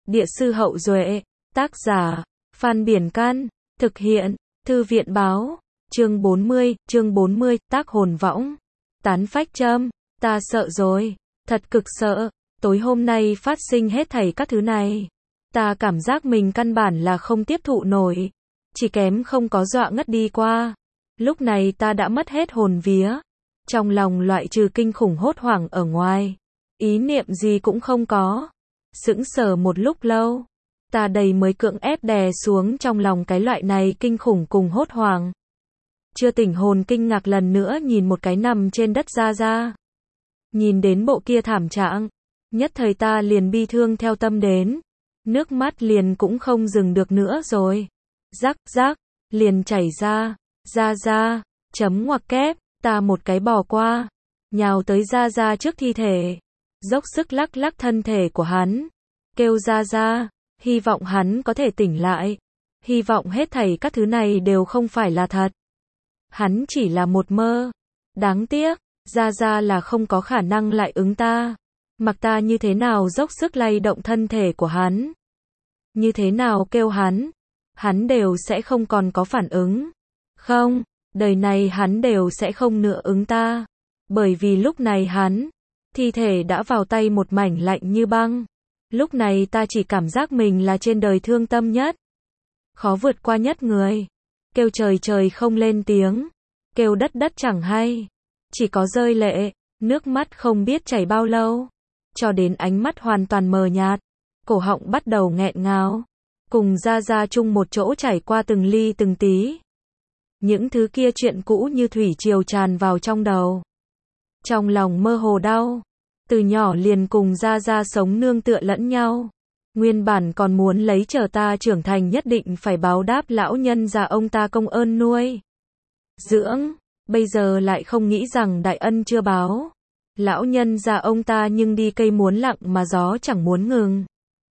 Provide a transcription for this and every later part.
Địa sư Hậu Duệ. Tác giả, Phan Biển Can. Thực hiện, Thư viện Báo. Chương 40, tác hồn võng. Tán phách châm. Ta sợ rồi. Thật cực sợ. Tối hôm nay phát sinh hết thảy các thứ này. Ta cảm giác mình căn bản là không tiếp thụ nổi. Chỉ kém không có dọa ngất đi qua. Lúc này ta đã mất hết hồn vía. Trong lòng loại trừ kinh khủng hốt hoảng ở ngoài. Ý niệm gì cũng không có. Sững sờ một lúc lâu. Ta đầy mới cưỡng ép đè xuống trong lòng cái loại này kinh khủng cùng hốt hoảng. Chưa tỉnh hồn kinh ngạc lần nữa nhìn một cái nằm trên đất ra. Nhìn đến bộ kia thảm trạng. Nhất thời ta liền bi thương theo tâm đến. Nước mắt liền cũng không dừng được nữa rồi. Rắc, liền chảy ra. Chấm ngoặc kép. Ta một cái bò qua. Nhào tới ra trước thi thể. Dốc sức lắc thân thể của hắn. Kêu ra. Hy vọng hắn có thể tỉnh lại. Hy vọng hết thảy các thứ này đều không phải là thật. Hắn chỉ là một mơ. Đáng tiếc, ra là không có khả năng lại ứng ta. Mặc ta như thế nào dốc sức lay động thân thể của hắn. Như thế nào kêu hắn đều sẽ không còn có phản ứng. Không, đời này hắn đều sẽ không nữa ứng ta. Bởi vì lúc này thi thể đã vào tay một mảnh lạnh như băng. Lúc này ta chỉ cảm giác mình là trên đời thương tâm nhất. Khó vượt qua nhất người. Kêu trời không lên tiếng. Kêu đất chẳng hay. Chỉ có rơi lệ, nước mắt không biết chảy bao lâu. Cho đến ánh mắt hoàn toàn mờ nhạt. Cổ họng bắt đầu nghẹn ngào. Cùng ra chung một chỗ chảy qua từng ly từng tí. Những thứ kia chuyện cũ như thủy triều tràn vào trong đầu. Trong lòng mơ hồ đau. Từ nhỏ liền cùng ra sống nương tựa lẫn nhau. Nguyên bản còn muốn lấy chờ ta trưởng thành nhất định phải báo đáp lão nhân già ông ta công ơn nuôi dưỡng. Bây giờ lại không nghĩ rằng đại ân chưa báo. Lão nhân già ông ta nhưng đi cây muốn lặng mà gió chẳng muốn ngừng.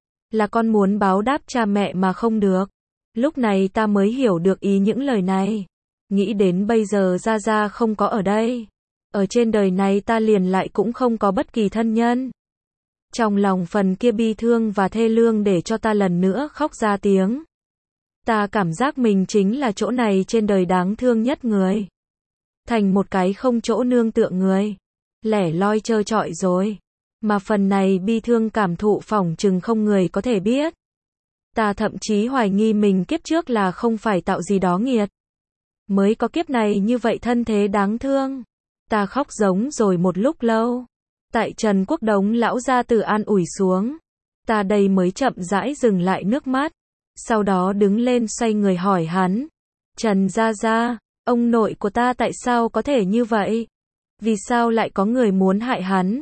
Là con muốn báo đáp cha mẹ mà không được. Lúc này ta mới hiểu được ý những lời này. Nghĩ đến bây giờ ra không có ở đây. Ở trên đời này ta liền lại cũng không có bất kỳ thân nhân. Trong lòng phần kia bi thương và thê lương để cho ta lần nữa khóc ra tiếng. Ta cảm giác mình chính là chỗ này trên đời đáng thương nhất người. Thành một cái không chỗ nương tựa người. Lẻ loi trơ trọi rồi. Mà phần này bi thương cảm thụ phỏng chừng không người có thể biết. Ta thậm chí hoài nghi mình kiếp trước là không phải tạo gì đó nghiệt. Mới có kiếp này như vậy thân thế đáng thương. Ta khóc giống rồi một lúc lâu. Tại Trần Quốc Đống lão gia tử an ủi xuống. Ta đây mới chậm rãi dừng lại nước mắt. Sau đó đứng lên xoay người hỏi hắn. Trần gia, ông nội của ta tại sao có thể như vậy? Vì sao lại có người muốn hại hắn?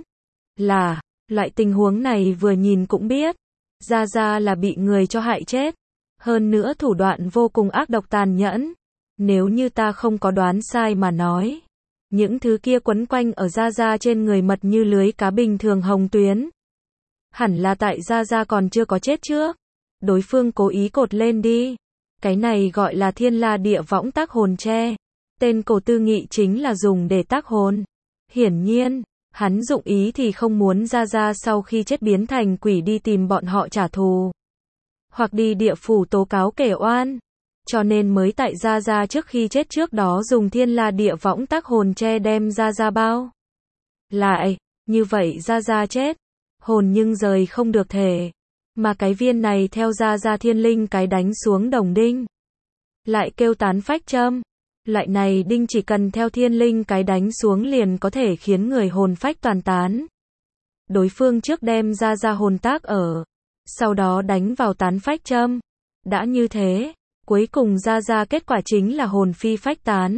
Loại tình huống này vừa nhìn cũng biết. Gia là bị người cho hại chết. Hơn nữa thủ đoạn vô cùng ác độc tàn nhẫn. Nếu như ta không có đoán sai mà nói. Những thứ kia quấn quanh ở Gia trên người mật như lưới cá bình thường hồng tuyến. Hẳn là tại Gia còn chưa có chết trước. Đối phương cố ý cột lên đi. Cái này gọi là thiên la địa võng tác hồn tre. Tên cổ tư nghị chính là dùng để tác hồn. Hiển nhiên, hắn dụng ý thì không muốn Gia sau khi chết biến thành quỷ đi tìm bọn họ trả thù. Hoặc đi địa phủ tố cáo kể oan. Cho nên mới tại Gia trước khi chết trước đó dùng thiên la địa võng tác hồn tre đem Gia bao lại. Như vậy Gia chết. Hồn nhưng rời không được thể. Mà cái viên này theo Gia thiên linh cái đánh xuống đồng đinh. Lại kêu tán phách châm. Loại này đinh chỉ cần theo thiên linh cái đánh xuống liền có thể khiến người hồn phách toàn tán. Đối phương trước đem Gia hồn tác ở. Sau đó đánh vào tán phách châm. Đã như thế. Cuối cùng Gia kết quả chính là hồn phi phách tán.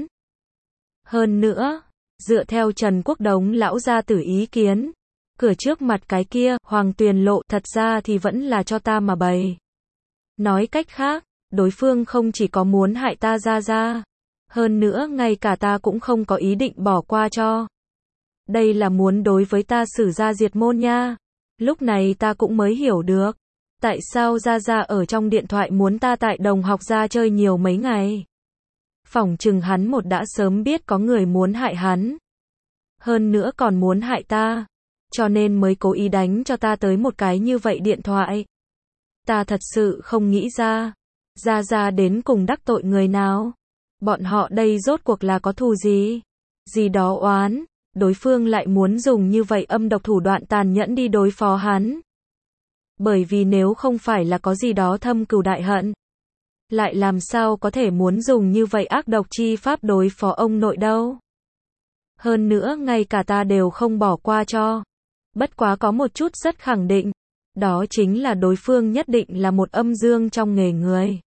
Hơn nữa, dựa theo Trần Quốc Đống lão gia tử ý kiến, cửa trước mặt cái kia, Hoàng Tuyền Lộ thật ra thì vẫn là cho ta mà bày. Nói cách khác, đối phương không chỉ có muốn hại ta Gia, hơn nữa ngay cả ta cũng không có ý định bỏ qua cho. Đây là muốn đối với ta xử ra diệt môn nha. Lúc này ta cũng mới hiểu được. Tại sao Gia ở trong điện thoại muốn ta tại đồng học ra chơi nhiều mấy ngày? Phỏng chừng hắn đã sớm biết có người muốn hại hắn. Hơn nữa còn muốn hại ta. Cho nên mới cố ý đánh cho ta tới một cái như vậy điện thoại. Ta thật sự không nghĩ ra. Gia Gia đến cùng đắc tội người nào? Bọn họ đây rốt cuộc là có thù gì? Gì đó oán, đối phương lại muốn dùng như vậy âm độc thủ đoạn tàn nhẫn đi đối phó hắn. Bởi vì nếu không phải là có gì đó thâm cừu đại hận, lại làm sao có thể muốn dùng như vậy ác độc chi pháp đối phó ông nội đâu. Hơn nữa ngay cả ta đều không bỏ qua cho. Bất quá có một chút rất khẳng định, đó chính là đối phương nhất định là một âm dương trong nghề người.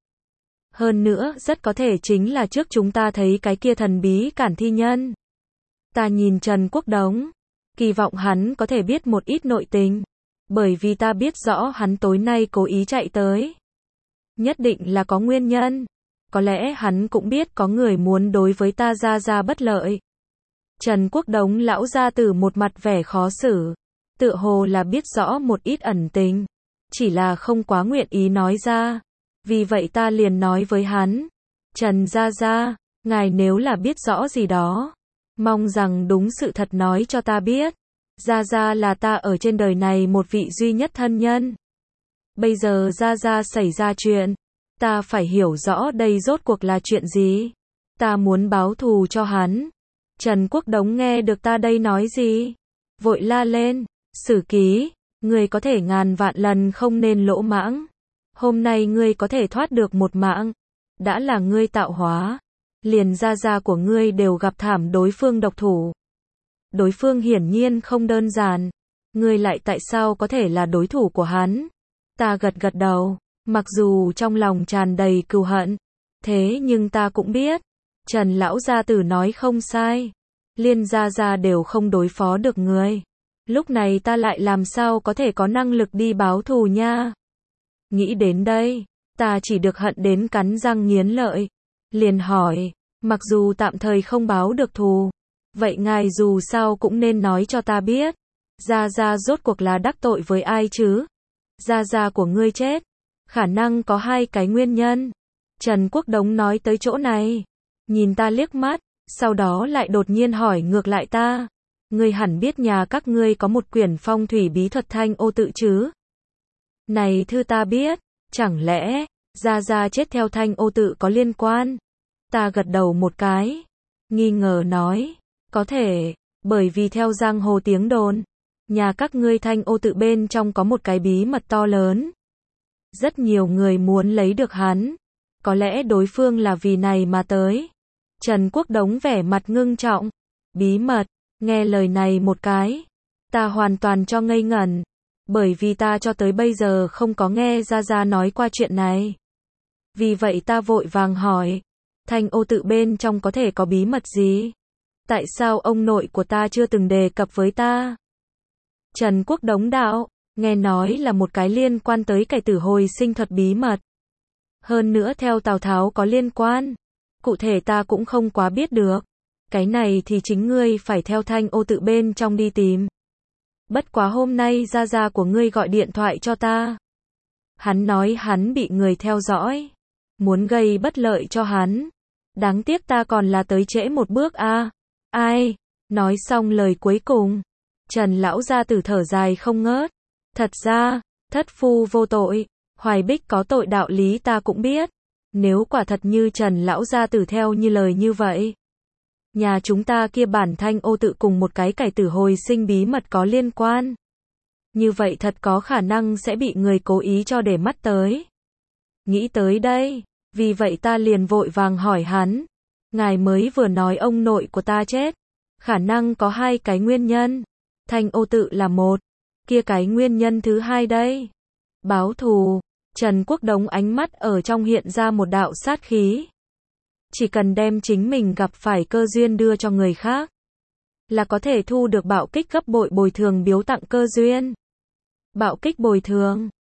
Hơn nữa rất có thể chính là trước chúng ta thấy cái kia thần bí cản thi nhân. Ta nhìn Trần Quốc Đống, kỳ vọng hắn có thể biết một ít nội tình, bởi vì ta biết rõ hắn tối nay cố ý chạy tới. Nhất định là có nguyên nhân, có lẽ hắn cũng biết có người muốn đối với ta Gia Gia bất lợi. Trần Quốc Đống lão gia tử một mặt vẻ khó xử, tựa hồ là biết rõ một ít ẩn tình, chỉ là không quá nguyện ý nói ra. Vì vậy ta liền nói với hắn, Trần Gia Gia, ngài nếu là biết rõ gì đó, mong rằng đúng sự thật nói cho ta biết. Gia Gia là ta ở trên đời này một vị duy nhất thân nhân. Bây giờ Gia Gia xảy ra chuyện, ta phải hiểu rõ đây rốt cuộc là chuyện gì. Ta muốn báo thù cho hắn. Trần Quốc Đống nghe được ta đây nói gì, vội la lên, Sử Ký, ngươi có thể ngàn vạn lần không nên lỗ mãng. Hôm nay ngươi có thể thoát được một mạng, đã là ngươi tạo hóa. Liền Gia Gia của ngươi đều gặp thảm đối phương độc thủ. Đối phương hiển nhiên không đơn giản, ngươi lại tại sao có thể là đối thủ của hắn? Ta gật gật đầu, mặc dù trong lòng tràn đầy cừu hận, thế nhưng ta cũng biết, Trần lão gia tử nói không sai, liên Gia Gia đều không đối phó được ngươi. Lúc này ta lại làm sao có thể có năng lực đi báo thù nha? Nghĩ đến đây, ta chỉ được hận đến cắn răng nghiến lợi, liền hỏi, mặc dù tạm thời không báo được thù, vậy ngài dù sao cũng nên nói cho ta biết, Gia Gia rốt cuộc là đắc tội với ai chứ? Gia Gia của ngươi chết, khả năng có hai cái nguyên nhân. Trần Quốc Đống nói tới chỗ này, nhìn ta liếc mắt, sau đó lại đột nhiên hỏi ngược lại ta, ngươi hẳn biết nhà các ngươi có một quyển phong thủy bí thuật Thanh Ô Tự chứ? Này thư ta biết, chẳng lẽ Gia Gia chết theo Thanh Ô Tự có liên quan? Ta gật đầu một cái, nghi ngờ nói, có thể, bởi vì theo giang hồ tiếng đồn, nhà các ngươi Thanh Ô Tự bên trong có một cái bí mật to lớn. Rất nhiều người muốn lấy được hắn, có lẽ đối phương là vì này mà tới. Trần Quốc Đống vẻ mặt ngưng trọng, bí mật, nghe lời này một cái, ta hoàn toàn cho ngây ngẩn, bởi vì ta cho tới bây giờ không có nghe Gia Gia nói qua chuyện này. Vì vậy ta vội vàng hỏi, Thanh Ô Tự bên trong có thể có bí mật gì? Tại sao ông nội của ta chưa từng đề cập với ta? Trần Quốc Đống đạo, nghe nói là một cái liên quan tới cải tử hồi sinh thuật bí mật. Hơn nữa theo Tào Tháo có liên quan. Cụ thể ta cũng không quá biết được. Cái này thì chính ngươi phải theo Thanh Ô Tự bên trong đi tìm. Bất quá hôm nay Gia Gia của ngươi gọi điện thoại cho ta. Hắn nói hắn bị người theo dõi, muốn gây bất lợi cho hắn. Đáng tiếc ta còn là tới trễ một bước a. Ai? Nói xong lời cuối cùng, Trần lão gia tử thở dài không ngớt. Thật ra, thất phu vô tội, Hoài Bích có tội đạo lý ta cũng biết. Nếu quả thật như Trần lão gia tử theo như lời như vậy, nhà chúng ta kia bản Thanh Ô Tự cùng một cái cải tử hồi sinh bí mật có liên quan. Như vậy thật có khả năng sẽ bị người cố ý cho để mắt tới. Nghĩ tới đây, vì vậy ta liền vội vàng hỏi hắn, ngài mới vừa nói ông nội của ta chết, khả năng có hai cái nguyên nhân. Thanh Ô Tự là một, kia cái nguyên nhân thứ hai đây. Báo thù. Trần Quốc Đống ánh mắt ở trong hiện ra một đạo sát khí. Chỉ cần đem chính mình gặp phải cơ duyên đưa cho người khác, là có thể thu được bạo kích gấp bội bồi thường biếu tặng cơ duyên. Bạo kích bồi thường.